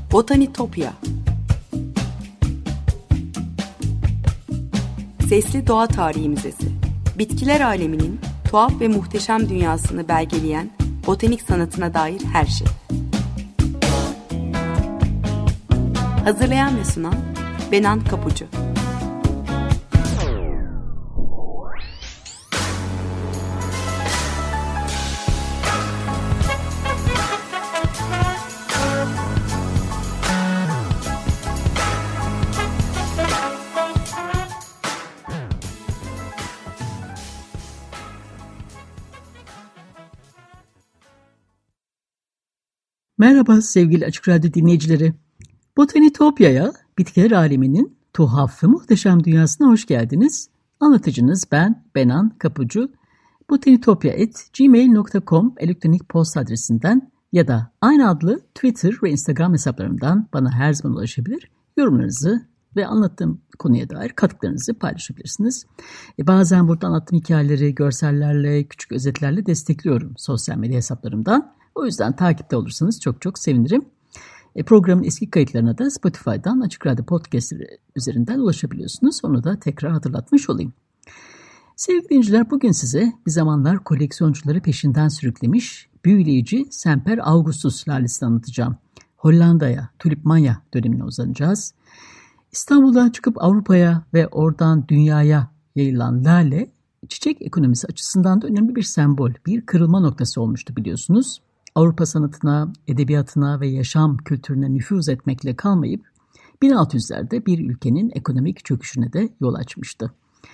Botanitopya. Sesli Doğa Tarihi Müzesi. Bitkiler aleminin tuhaf ve muhteşem dünyasını belgeleyen botanik sanatına dair her şey. Hazırlayan ve sunan Benan Kapucu. Merhaba sevgili Açık Radyo dinleyicileri. Botanitopya'ya, bitkiler aleminin tuhaf ve muhteşem dünyasına hoş geldiniz. Anlatıcınız ben Benan Kapucu. botanitopya@gmail.com elektronik posta adresinden ya da aynı adlı Twitter ve Instagram hesaplarımdan bana her zaman ulaşabilir. Yorumlarınızı ve anlattığım konuya dair katkılarınızı paylaşabilirsiniz. Bazen burada anlattığım hikayeleri görsellerle, küçük özetlerle destekliyorum sosyal medya hesaplarımdan. O yüzden takipte olursanız çok çok sevinirim. Programın eski kayıtlarına da Spotify'dan Açık Radyo Podcast'leri üzerinden ulaşabiliyorsunuz. Onu da tekrar hatırlatmış olayım. Sevgili dinleyiciler, bugün size bir zamanlar koleksiyoncuları peşinden sürüklemiş büyüleyici Semper Augustus lalesini anlatacağım. Hollanda'ya, Tulipmanya dönemine uzanacağız. İstanbul'dan çıkıp Avrupa'ya ve oradan dünyaya yayılan lale, çiçek ekonomisi açısından da önemli bir sembol, bir kırılma noktası olmuştu biliyorsunuz. Avrupa sanatına, edebiyatına ve yaşam kültürüne nüfuz etmekle kalmayıp 1600'lerde bir ülkenin ekonomik çöküşüne de yol açmıştı.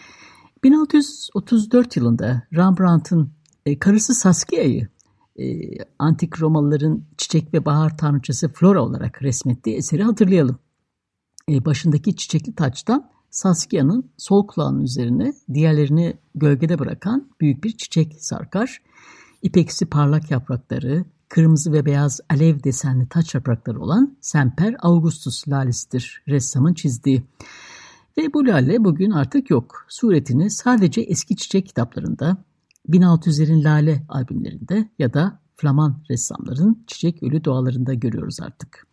1634 yılında Rembrandt'ın karısı Saskia'yı antik Romalıların çiçek ve bahar tanrıçası Flora olarak resmettiği eseri hatırlayalım. Başındaki çiçekli taçtan Saskia'nın sol kulağının üzerine diğerlerini gölgede bırakan büyük bir çiçek sarkar. İpeksi parlak yaprakları, kırmızı ve beyaz alev desenli taç yaprakları olan Semper Augustus lalesidir ressamın çizdiği. Ve bu lale bugün artık yok. Suretini sadece eski çiçek kitaplarında, 1600'lerin lale albümlerinde ya da Flaman ressamların çiçek ölü doğalarında görüyoruz artık.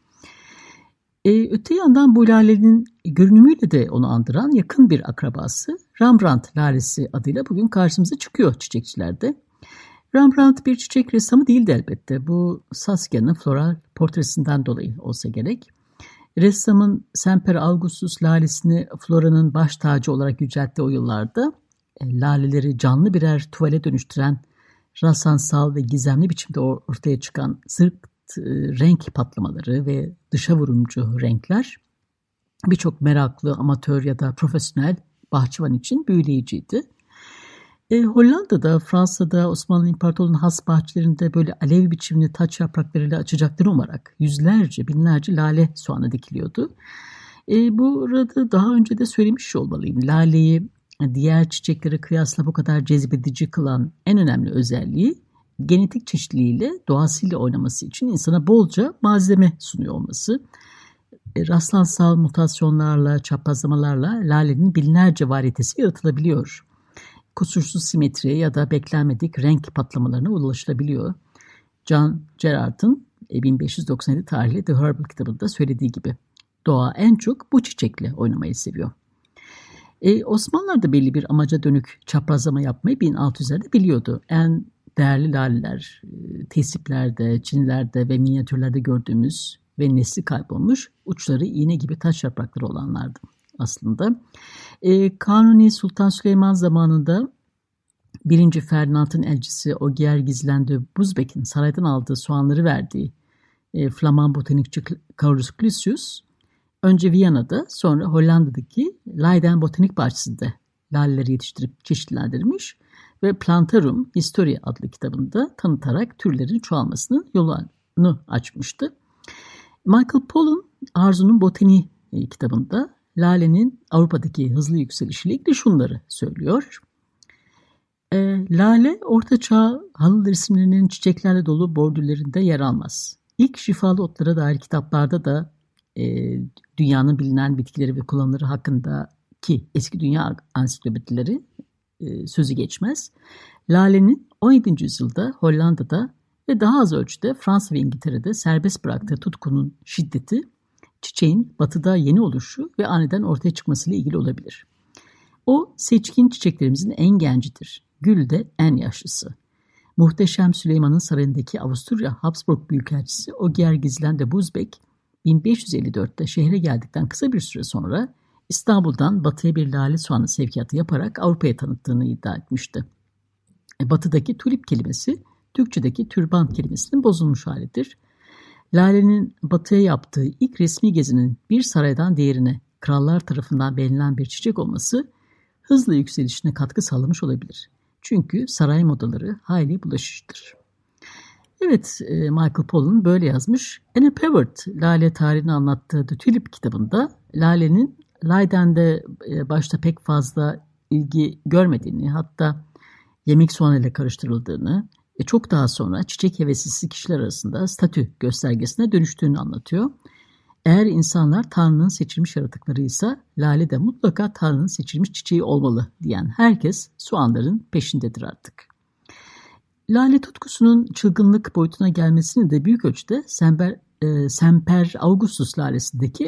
Öte yandan bu lalenin görünümüyle de onu andıran yakın bir akrabası Rembrandt lalesi adıyla bugün karşımıza çıkıyor çiçekçilerde. Rembrandt bir çiçek ressamı değildi elbette. Bu Saskia'nın floral portresinden dolayı olsa gerek. Ressamın Semper Augustus lalesini Flora'nın baş tacı olarak yücelttiği o yıllarda laleleri canlı birer tuvale dönüştüren rastsal ve gizemli biçimde ortaya çıkan zırt renk patlamaları ve dışa vurumcu renkler birçok meraklı, amatör ya da profesyonel bahçıvan için büyüleyiciydi. Hollanda'da, Fransa'da, Osmanlı İmparatorluğu'nun has bahçelerinde böyle alev biçimli taç yapraklarıyla açacaklarını umarak yüzlerce, binlerce lale soğanı dikiliyordu. Burada daha önce de söylemiş olmalıyım. Laleyi diğer çiçeklere kıyasla bu kadar cezbedici kılan en önemli özelliği genetik çeşitliliğiyle, doğasıyla oynaması için insana bolca malzeme sunuyor olması. Rastlansal mutasyonlarla, çaprazlamalarla lalenin binlerce varyetesi yaratılabiliyor. Kusursuz simetri ya da beklenmedik renk patlamalarına ulaşılabiliyor. John Gerard'ın 1597 tarihli The Herbal kitabında söylediği gibi doğa en çok bu çiçekle oynamayı seviyor. Osmanlılar da belli bir amaca dönük çaprazlama yapmayı 1600'lerde biliyordu. En değerli laleler tesiplerde, çinilerde ve minyatürlerde gördüğümüz ve nesli kaybolmuş uçları iğne gibi taç yaprakları olanlardı aslında. Kanuni Sultan Süleyman zamanında 1. Ferdinand'ın elçisi Ogier Gizlende Buzbek'in saraydan aldığı soğanları verdiği Flaman botanikçi Carolus Clusius önce Viyana'da sonra Hollanda'daki Leiden Botanik Bahçesi'nde laleleri yetiştirip çeşitlendirmiş ve Plantarum Historia adlı kitabında tanıtarak türlerin çoğalmasının yolunu açmıştı. Michael Pollan Arzu'nun Botaniği kitabında lalenin Avrupa'daki hızlı yükselişiyle ilgili şunları söylüyor. Lale ortaçağ halı resimlerinin çiçeklerle dolu bordürlerinde yer almaz. İlk şifalı otlara dair kitaplarda da dünyanın bilinen bitkileri ve kullanımları hakkındaki eski dünya ansiklopedileri sözü geçmez. Lale'nin 17. yüzyılda Hollanda'da ve daha az ölçüde Fransa ve İngiltere'de serbest bıraktığı tutkunun şiddeti çiçeğin batıda yeni oluşu ve aniden ortaya çıkmasıyla ilgili olabilir. O seçkin çiçeklerimizin en gencidir. Gül de en yaşlısı. Muhteşem Süleyman'ın sarayındaki Avusturya Habsburg Büyükelçisi Ogier Gizlen de Buzbek, 1554'te şehre geldikten kısa bir süre sonra İstanbul'dan batıya bir lale soğanı sevkiyatı yaparak Avrupa'ya tanıttığını iddia etmişti. Batıdaki tulip kelimesi, Türkçedeki türban kelimesinin bozulmuş halidir. Lale'nin batıya yaptığı ilk resmi gezinin bir saraydan diğerine krallar tarafından beğenilen bir çiçek olması hızla yükselişine katkı sağlamış olabilir. Çünkü saray modaları hayli bulaşıcıdır. Evet, Michael Pollan böyle yazmış. Anna Pevert, Lale tarihini anlattığı The Tulip kitabında Lale'nin Leiden'de başta pek fazla ilgi görmediğini, hatta yemek soğanıyla karıştırıldığını, çok daha sonra çiçek heveslisi kişiler arasında statü göstergesine dönüştüğünü anlatıyor. Eğer insanlar Tanrı'nın seçilmiş yaratıklarıysa Lale de mutlaka Tanrı'nın seçilmiş çiçeği olmalı diyen herkes soğanların peşindedir artık. Lale tutkusunun çılgınlık boyutuna gelmesini de büyük ölçüde Semper Augustus lalesindeki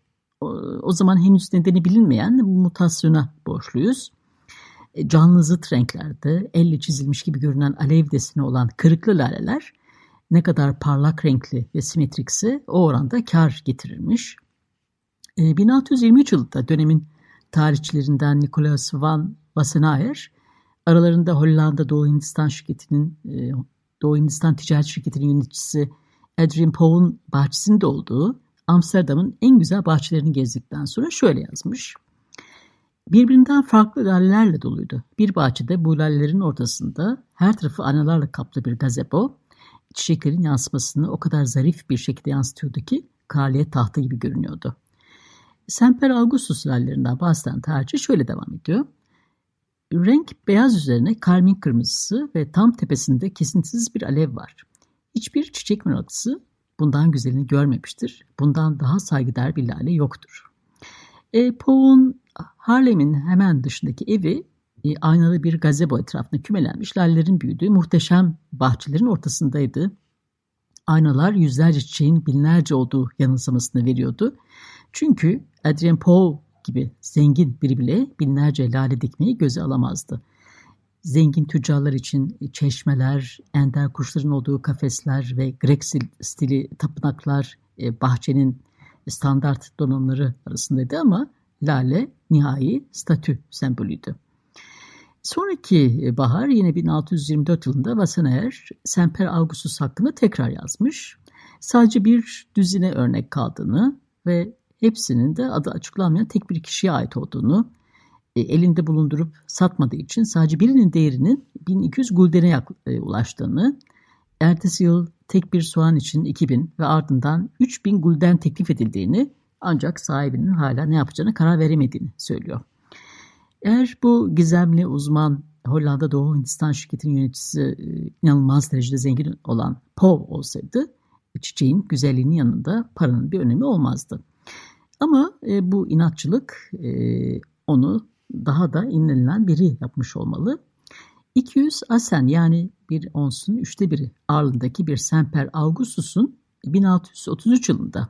o zaman henüz nedeni bilinmeyen bu mutasyona borçluyuz. Canlı zıt renklerde elle çizilmiş gibi görünen alev deseni olan kırıklı laleler ne kadar parlak renkli ve simetrikse o oranda kar getirirmiş. 1623 yılında dönemin tarihçilerinden Nicolaas van Wassenaer, aralarında Hollanda Doğu Hindistan Ticaret Şirketi'nin yöneticisi Adrian Pauw'un bahçesinde olduğu Amsterdam'ın en güzel bahçelerini gezdikten sonra şöyle yazmış. Birbirinden farklı lalelerle doluydu. Bir bahçede bu lalelerin ortasında her tarafı aynalarla kaplı bir gazebo, çiçeklerin yansımasını o kadar zarif bir şekilde yansıtıyordu ki kraliyet tahta gibi görünüyordu. Semper Augustus lalelerinden bahseden tarihçi şöyle devam ediyor. Renk beyaz üzerine karmin kırmızısı ve tam tepesinde kesintisiz bir alev var. Hiçbir çiçek meraklısı bundan güzelini görmemiştir. Bundan daha saygıdeğer bir lale yoktur. Pauw'un Harlem'in hemen dışındaki evi aynalı bir gazebo etrafında kümelenmiş lalelerin büyüdüğü muhteşem bahçelerin ortasındaydı. Aynalar yüzlerce çiçeğin binlerce olduğu yanılsamasını veriyordu. Çünkü Adrian Pauw gibi zengin biri bile binlerce lale dikmeyi göze alamazdı. Zengin tüccarlar için çeşmeler, ender kuşların olduğu kafesler ve Grek stili tapınaklar bahçenin standart donanımları arasındaydı ama lale nihai statü sembolüydü. Sonraki bahar yine 1624 yılında Wassenaer Semper Augustus hakkında tekrar yazmış. Sadece bir düzine örnek kaldığını ve hepsinin de adı açıklanmayan tek bir kişiye ait olduğunu, elinde bulundurup satmadığı için sadece birinin değerinin 1200 guldene ulaştığını, ertesi yıl tek bir soğan için 2000 ve ardından 3000 gulden teklif edildiğini, ancak sahibinin hala ne yapacağını karar veremediğini söylüyor. Eğer bu gizemli uzman Hollanda Doğu Hindistan Şirketi'nin yöneticisi inanılmaz derecede zengin olan Pauw olsaydı, çiçeğin güzelliğinin yanında paranın bir önemi olmazdı. Ama bu inatçılık onu daha da inlenilen biri yapmış olmalı. 200 asen yani bir onsun 1/3 ağırlığındaki bir Semper Augustus'un 1633 yılında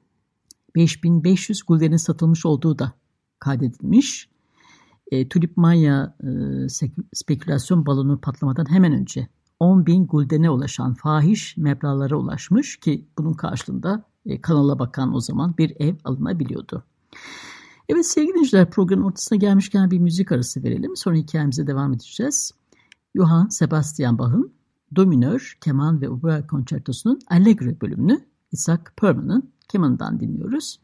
5500 guldenin satılmış olduğu da kaydedilmiş. Tulip Manya spekülasyon balonu patlamadan hemen önce 10.000 guldene ulaşan fahiş meblağlara ulaşmış ki bunun karşılığında kanala bakan o zaman bir ev alınabiliyordu. Evet sevgili dinleyiciler, programın ortasına gelmişken bir müzik arası verelim. Sonra hikayemize devam edeceğiz. Johann Sebastian Bach'ın Do minör, keman ve opera konçertosunun Allegro bölümünü Isaac Perman'ın kemanından dinliyoruz.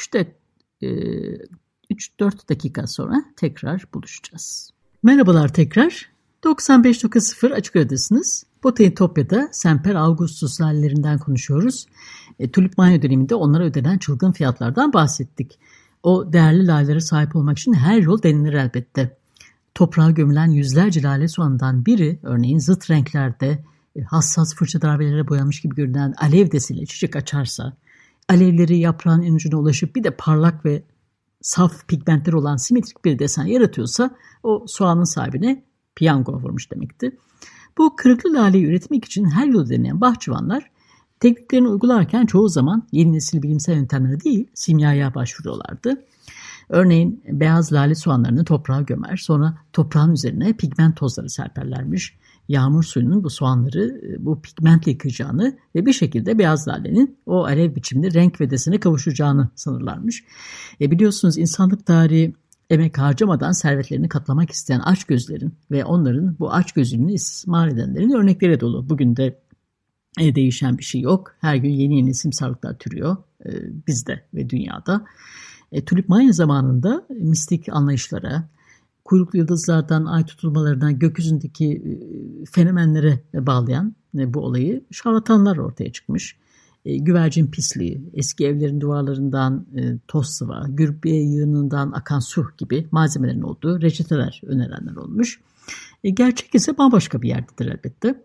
3-4 dakika sonra tekrar buluşacağız. Merhabalar tekrar. 95.0 Açık Radyo'dasınız. Botanitopya'da Semper Augustus lalelerinden konuşuyoruz. Tulip Manya döneminde onlara ödenen çılgın fiyatlardan bahsettik. O değerli lalelere sahip olmak için her yol denilir elbette. Toprağa gömülen yüzlerce lale soğanından biri, örneğin zıt renklerde hassas fırça darbelere boyanmış gibi görünen alev deseniyle çiçek açarsa, alevleri yaprağın en ucuna ulaşıp bir de parlak ve saf pigmentler olan simetrik bir desen yaratıyorsa o soğanın sahibine piyango vurmuş demekti. Bu kırıklı laleyi üretmek için her yolu deneyen bahçıvanlar Tekniklerini uygularken çoğu zaman yeni nesil bilimsel yöntemlere değil simyaya başvuruyorlardı. Örneğin beyaz lale soğanlarını toprağa gömer, sonra toprağın üzerine pigment tozları serperlermiş. Yağmur suyunun bu soğanları bu pigmentle yıkayacağını ve bir şekilde beyaz lalenin o alev biçimli renk ve desene kavuşacağını sanırlarmış. Biliyorsunuz insanlık tarihi emek harcamadan servetlerini katlamak isteyen açgözlerin ve onların bu açgözlülüğünü istismar edenlerin örnekleri dolu. Bugün de değişen bir şey yok. Her gün yeni simsarlıklar türüyor bizde ve dünyada. Tulipmanya zamanında mistik anlayışlara, kuyruklu yıldızlardan, ay tutulmalarından gökyüzündeki fenomenlere bağlayan bu olayı şarlatanlar ortaya çıkmış. Güvercin pisliği, eski evlerin duvarlarından toz sıva, gürbiye yığınından akan su gibi malzemelerin olduğu reçeteler önerenler olmuş. Gerçek ise bambaşka bir yerdedir elbette.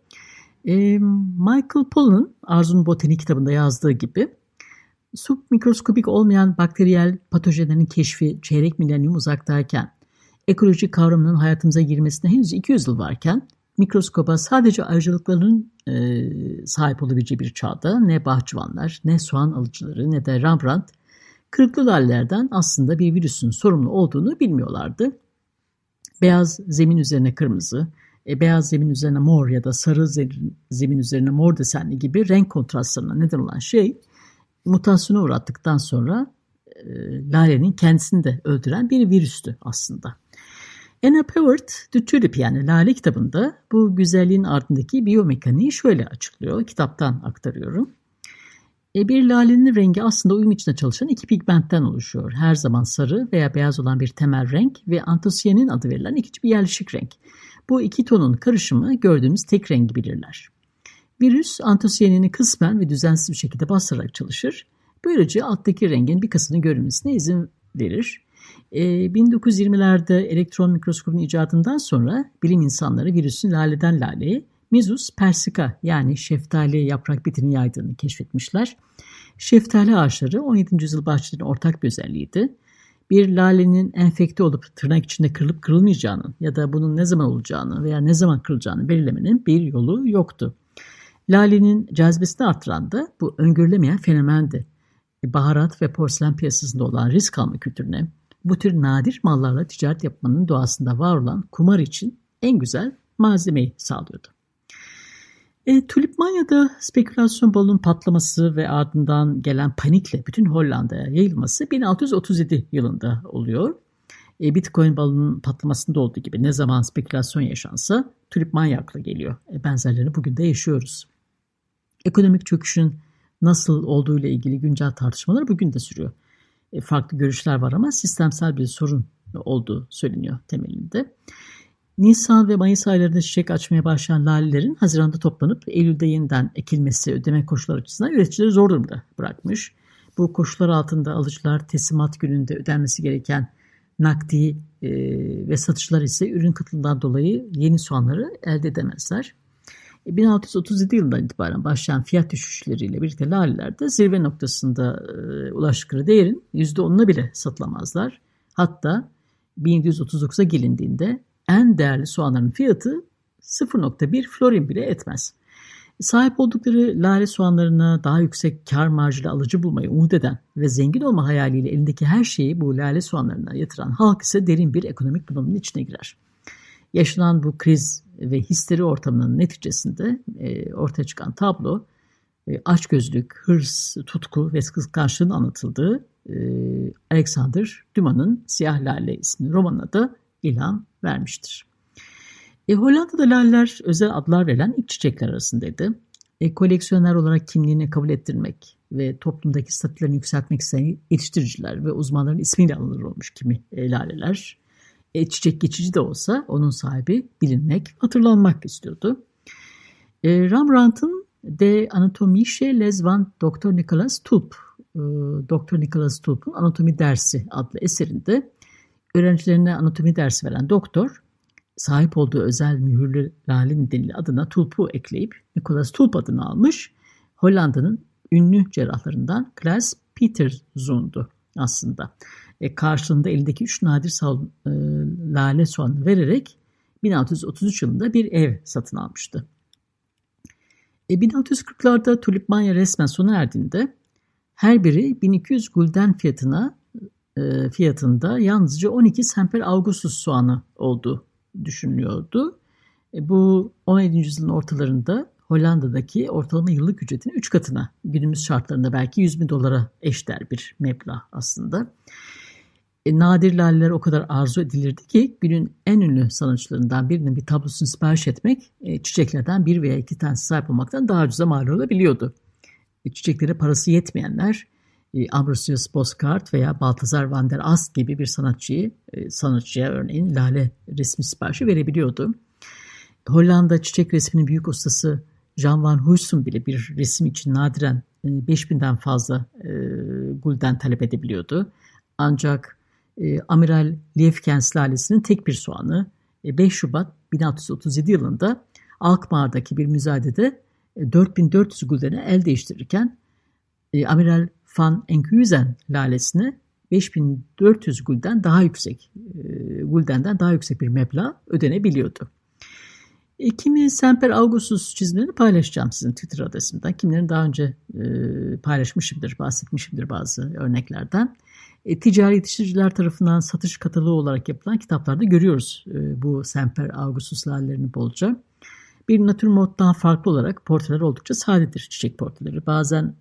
Michael Pollan'ın Arzu'nun Botanik kitabında yazdığı gibi submikroskopik olmayan bakteriyel patojenlerin keşfi çeyrek milenyum uzaktayken, ekoloji kavramının hayatımıza girmesine henüz 200 yıl varken, mikroskopa sadece ayrıcalıkların sahip olabileceği bir çağda ne bahçıvanlar, ne soğan alıcıları, ne de Rembrandt kırıklı lalelerden aslında bir virüsün sorumlu olduğunu bilmiyorlardı. Beyaz zemin üzerine kırmızı, beyaz zemin üzerine mor ya da sarı zemin üzerine mor desenli gibi renk kontrastlarına neden olan şey, mutasyona uğrattıktan sonra lalenin kendisini de öldüren bir virüstü aslında. Anna Pewart, The Tulip yani Lale kitabında bu güzelliğin ardındaki biyomekaniği şöyle açıklıyor. Kitaptan aktarıyorum. Bir lalenin rengi aslında uyum içinde çalışan iki pigmentten oluşuyor. Her zaman sarı veya beyaz olan bir temel renk ve antosiyanin adı verilen ikinci bir yerleşik renk. Bu iki tonun karışımı gördüğümüz tek rengi bilirler. Virüs antosiyanini kısmen ve düzensiz bir şekilde bastırarak çalışır. Böylece alttaki rengin bir kısmını görünmesine izin verir. 1920'lerde elektron mikroskopun icadından sonra bilim insanları virüsün laleden laleye Mizus persica yani şeftali yaprak bitini yaydığını keşfetmişler. Şeftali ağaçları 17. yüzyıl bahçelerinin ortak bir özelliğiydi. Bir lalenin enfekte olup tırnak içinde kırılıp kırılmayacağını ya da bunun ne zaman olacağını veya ne zaman kırılacağını belirlemenin bir yolu yoktu. Lalenin cazibesini artıran da bu öngörülemeyen fenomendi. Baharat ve porselen piyasasında olan risk alma kültürüne, bu tür nadir mallarla ticaret yapmanın doğasında var olan kumar için en güzel malzemeyi sağlıyordu. Tulipmanya'da spekülasyon balonun patlaması ve ardından gelen panikle bütün Hollanda'ya yayılması 1637 yılında oluyor. Bitcoin balonun patlamasında olduğu gibi ne zaman spekülasyon yaşansa tulipmanya akla geliyor. Benzerlerini bugün de yaşıyoruz. Ekonomik çöküşün nasıl olduğu ile ilgili güncel tartışmalar bugün de sürüyor. Farklı görüşler var ama sistemsel bir sorun olduğu söyleniyor temelinde. Nisan ve Mayıs aylarında çiçek açmaya başlayan lalelerin Haziran'da toplanıp Eylül'de yeniden ekilmesi ödeme koşulları açısından üreticileri zor durumda bırakmış. Bu koşullar altında alıcılar teslimat gününde ödenmesi gereken nakdi ve satışlar ise ürün kıtlığından dolayı yeni soğanları elde edemezler. 1637 yılından itibaren başlayan fiyat düşüşleriyle birlikte laleler de zirve noktasında ulaştıkları değerin %10'una bile satılamazlar. Hatta 1739'a gelindiğinde en değerli soğanların fiyatı 0,1 florin bile etmez. Sahip oldukları lale soğanlarına daha yüksek kar marjıyla alıcı bulmayı umut eden ve zengin olma hayaliyle elindeki her şeyi bu lale soğanlarına yatıran halk ise derin bir ekonomik bunalımın içine girer. Yaşanan bu kriz ve histeri ortamının neticesinde ortaya çıkan tablo açgözlülük, hırs, tutku ve kıskançlığın anlatıldığı Alexander Dumas'ın Siyah Lale isimli romanına da ilham vermiştir. Hollanda'da laleler özel adlar verilen ilk çiçekler arasındaydı. Koleksiyoner olarak kimliğini kabul ettirmek ve toplumdaki statülerini yükseltmek isteyen yetiştiriciler ve uzmanların ismiyle anılır olmuş kimi laleler. Çiçek geçici de olsa onun sahibi bilinmek, hatırlanmak istiyordu. Rembrandt'ın De Anatomische Les van Dr. Nicolas Tulp, Dr. Nicolas Tulp'un Anatomi Dersi adlı eserinde öğrencilerine anatomi dersi veren doktor, sahip olduğu özel mühürlü lale nedeniyle adına Tulp'u ekleyip Nicolas Tulp adını almış. Hollanda'nın ünlü cerrahlarından Klaas Pieterszoon'du aslında. Karşılığında elindeki 3 nadir lale soğanı vererek 1633 yılında bir ev satın almıştı. 1640'larda tulip manya resmen sona erdiğinde her biri 1200 gulden fiyatında yalnızca 12 Semper Augustus soğanı olduğu düşünülüyordu. Bu 17. yüzyılın ortalarında Hollanda'daki ortalama yıllık ücretin 3 katına, günümüz şartlarında belki $100.000 eşdeğer bir meblağ aslında. Nadir laleler o kadar arzu edilirdi ki günün en ünlü sanatçılarından birinin bir tablosunu sipariş etmek çiçeklerden 1 veya 2 tanesi sahip olmaktan daha ucuza mal olabiliyordu. Çiçeklere parası yetmeyenler Ambrosius Bosschaert veya Balthasar van der Ast gibi bir sanatçıya örneğin lale resmi siparişi verebiliyordu. Hollanda çiçek resminin büyük ustası Jan van Huysum bile bir resim için nadiren 5000'den fazla gulden talep edebiliyordu. Ancak Amiral Liefkens lalesinin tek bir soğanı 5 Şubat 1637 yılında Alkmaar'daki bir müzayedede 4400 guldene el değiştirirken Amiral van Enkhuizen lalesine 5400 guldenden daha yüksek bir meblağ ödenebiliyordu. Kimi Semper Augustus çizimlerini paylaşacağım sizin Twitter adresimden. Kimilerini daha önce bahsetmişimdir bazı örneklerden. Ticari yetiştiriciler tarafından satış kataloğu olarak yapılan kitaplarda görüyoruz bu Semper Augustus lalelerini bolca. Bir natürmorttan farklı olarak portreler oldukça sadedir, çiçek portreleri. Bazen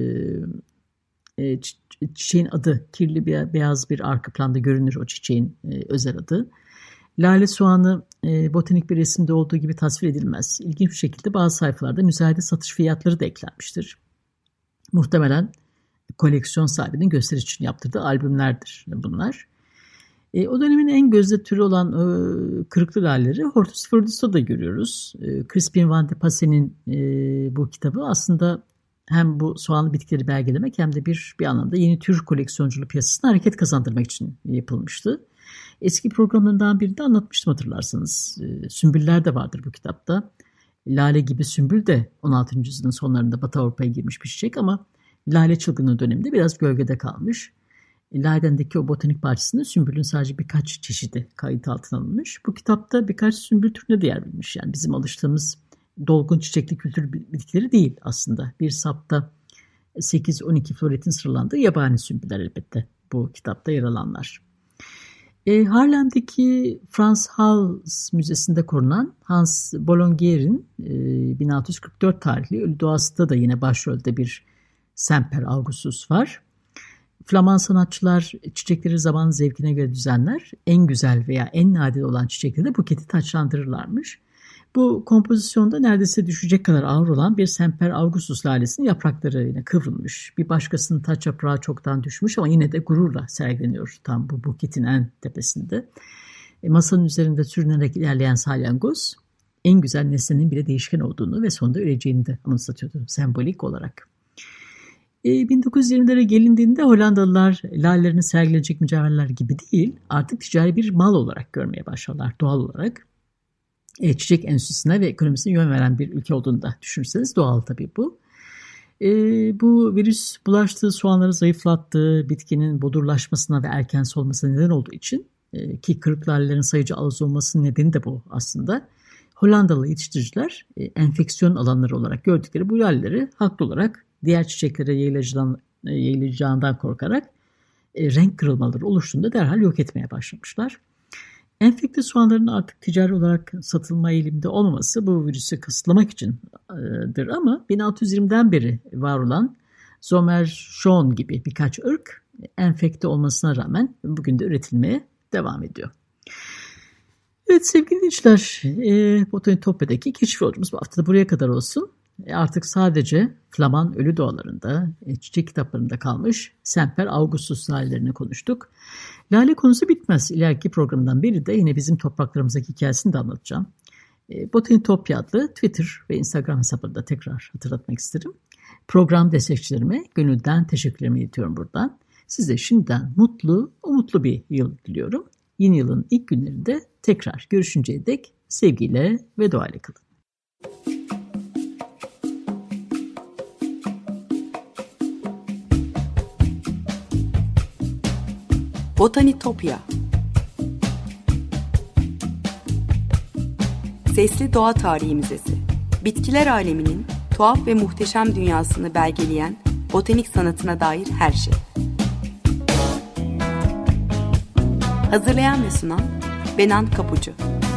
çiçeğin adı kirli beyaz bir arka planda görünür, o çiçeğin özel adı. Lale soğanı botanik bir resimde olduğu gibi tasvir edilmez. İlginç bir şekilde bazı sayfalarda müzayede satış fiyatları da eklenmiştir. Muhtemelen koleksiyon sahibinin gösteri için yaptırdığı albümlerdir bunlar. O dönemin en gözde türü olan kırıklı laleleri Hortus Freudisto'da görüyoruz. Crispin van de Passen'in bu kitabı aslında hem bu soğanlı bitkileri belgelemek hem de bir anlamda yeni tür koleksiyonculuğu piyasasına hareket kazandırmak için yapılmıştı. Eski programlarından birinde anlatmıştım hatırlarsanız. Sümbüller de vardır bu kitapta. Lale gibi sümbül de 16. yüzyılın sonlarında Batı Avrupa'ya girmiş bir çiçek ama lale çılgınlığı döneminde biraz gölgede kalmış. Laden'deki o botanik bahçesinde sümbülün sadece birkaç çeşidi kayıt altına alınmış. Bu kitapta birkaç sümbül türüne de yer verilmiş. Yani bizim alıştığımız dolgun çiçekli kültür bitkileri değil aslında. Bir sapta 8-12 floretin sıralandığı yabani sümbüller elbette bu kitapta yer alanlar. Harlem'deki Frans Hals Müzesi'nde korunan Hans Boulongier'in 1644 tarihli Ölü Doğası'da da yine başrolde bir Semper Augustus var. Flaman sanatçılar çiçekleri zaman zevkine göre düzenler. En güzel veya en nadir olan çiçekleri de buketi taçlandırırlarmış. Bu kompozisyonda neredeyse düşecek kadar ağır olan bir Semper Augustus lalesinin yaprakları yine kıvrılmış. Bir başkasının taç yaprağı çoktan düşmüş ama yine de gururla sergileniyor tam bu buketin en tepesinde. Masanın üzerinde sürünerek ilerleyen salyangoz en güzel nesnenin bile değişken olduğunu ve sonunda öleceğini de anımsatıyordu sembolik olarak. 1920'lere gelindiğinde Hollandalılar lalelerini sergilenecek mücevherler gibi değil, artık ticari bir mal olarak görmeye başladılar doğal olarak. Çiçek endüstrisine ve ekonomisine yön veren bir ülke olduğunu da düşünürseniz doğal tabii bu. Bu virüs bulaştığı soğanları zayıflattığı, bitkinin bodurlaşmasına ve erken solmasına neden olduğu için ki kırık lalelerin sayıca az olmasının nedeni de bu aslında. Hollandalı yetiştiriciler enfeksiyon alanları olarak gördükleri bu laleleri haklı olarak diğer çiçeklere yayılacağından korkarak renk kırılmaları oluştuğunda derhal yok etmeye başlamışlar. Enfekte soğanların artık ticari olarak satılma eğiliminde olmaması bu virüsü kısıtlamak içindir ama 1620'den beri var olan Zomerschon gibi birkaç ırk enfekte olmasına rağmen bugün de üretilmeye devam ediyor. Evet sevgili dinleyiciler, Botanitopya'daki keşif yolculuğumuz bu hafta da buraya kadar olsun. Artık sadece Flaman ölü doğalarında, çiçek kitaplarında kalmış Semper Augustus lalelerini konuştuk. Lale konusu bitmez. İleriki programdan biri de yine bizim topraklarımızdaki hikayesini de anlatacağım. Botanitopya adlı Twitter ve Instagram hesaplarını da tekrar hatırlatmak isterim. Program destekçilerime gönülden teşekkürlerimi iletiyorum buradan. Size şimdiden umutlu bir yıl diliyorum. Yeni yılın ilk günlerinde tekrar görüşünceye dek sevgiyle ve duayla kalın. Botanitopya. Sesli Doğa Tarihi Müzesi. Bitkiler aleminin tuhaf ve muhteşem dünyasını belgeleyen botanik sanatına dair her şey. Hazırlayan ve sunan Benan Kapucu.